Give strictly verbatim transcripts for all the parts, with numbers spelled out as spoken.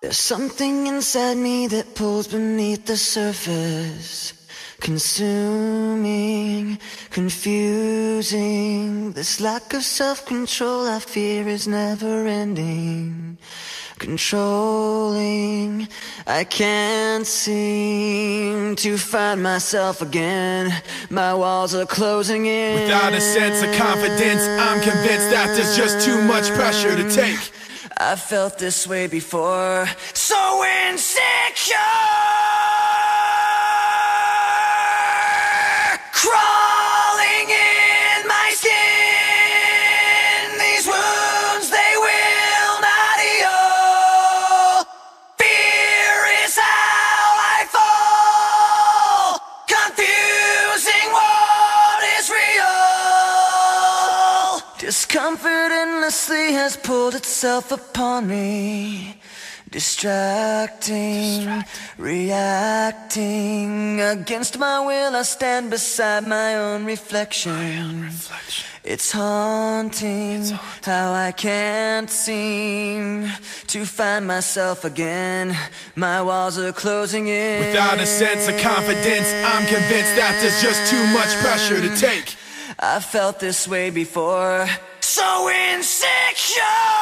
There's something inside me that pulls beneath the surface, consuming, confusing. This lack of self-control I fear is never ending. Controlling, I can't seem to find myself again. My walls are closing in. Without a sense of confidence, I'm convinced that there's just too much pressure to take. I've felt this way before, so insecure, crawling in my skin. These wounds, they will not heal. Fear is how I fall, confusing what is real. Discomfort endlessly has pulled itself upon me, distracting, Distracting, reacting. Against my will I stand beside my own reflection, my own reflection. It's haunting, it's haunting how I can't seem to find myself again. My walls are closing in. Without a sense of confidence, I'm convinced that there's just too much pressure to take. I've felt this way before, so insecure,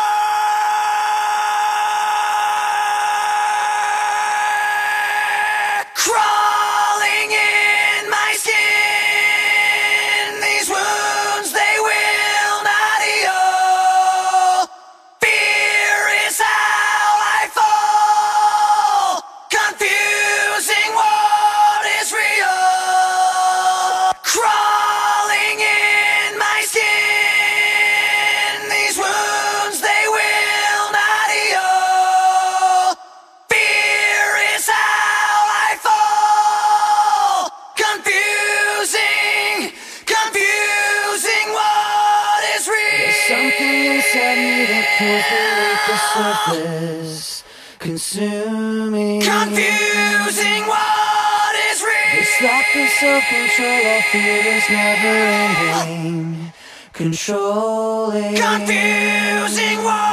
crawling in my skin. These wounds, they will not heal. Fear is how I fall, confusing what is real. Crawling in my skin. These wounds, they will not heal. Fear is how I fall, confusing, confusing what is real. There's something inside me that pulls beneath the surface, consuming, confusing what is real. This lack of self-control I fear is never ending. Controlling, confusing what